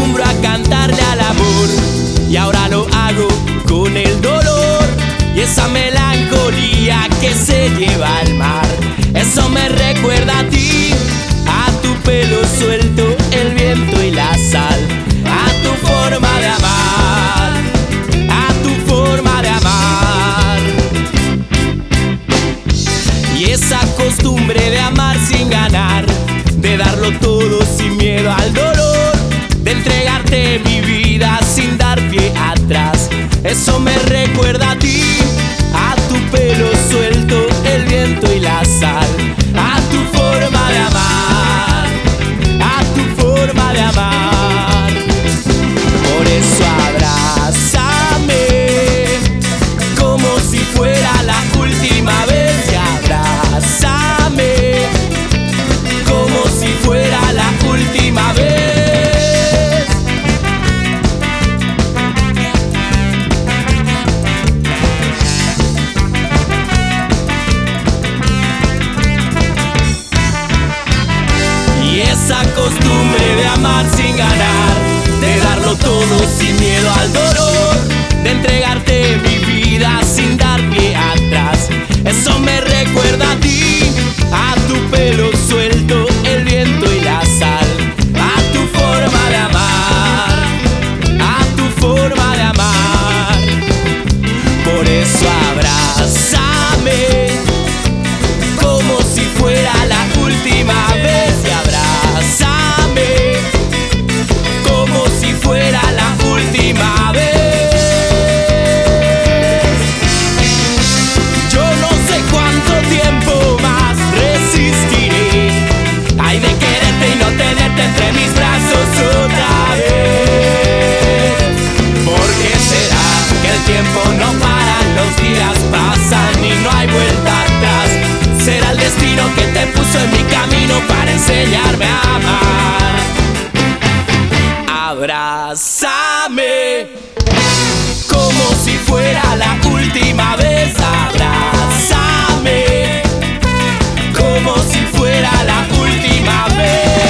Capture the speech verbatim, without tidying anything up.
acostumbro a cantarle al amor, y ahora lo hago con el dolor y esa melancolía que se lleva al mar. Eso me recuerda a ti, a tu pelo suelto, el viento y la sal, a tu forma de amar, a tu forma de amar. Y esa costumbre de amar sin ganar, de darlo todo sin miedo al dolor, de entregarte mi vida sin dar pie atrás. Eso me recuerda a ti, a tu pelo suelto, el viento y la sal, a tu forma de amar, a tu forma de amar. Por eso abrázame como si fuera la última vez, y abrázame como si fuera la última vez. Y esa costumbre de amar sin ganar, de darlo todo sin miedo al dolor, de entregarte mi vida sin dar pie atrás. Eso me recuerda a ti, a tu pelo suelto, el viento y la sal, a tu forma de amar, a tu forma de amar. Por eso abrázame como si fuera la última vez, y abrázame como si fuera la última vez. Yo no sé cuánto tiempo más resistiré, ay, de quererte y no tenerte entre mis brazos otra vez. ¿Por qué será que el tiempo no para, los días pasan y no hay vuelta atrás? Será el destino que te puso en mi camino para enseñarme a amar. Abrázame como si fuera la última vez, abrázame como si fuera la última vez.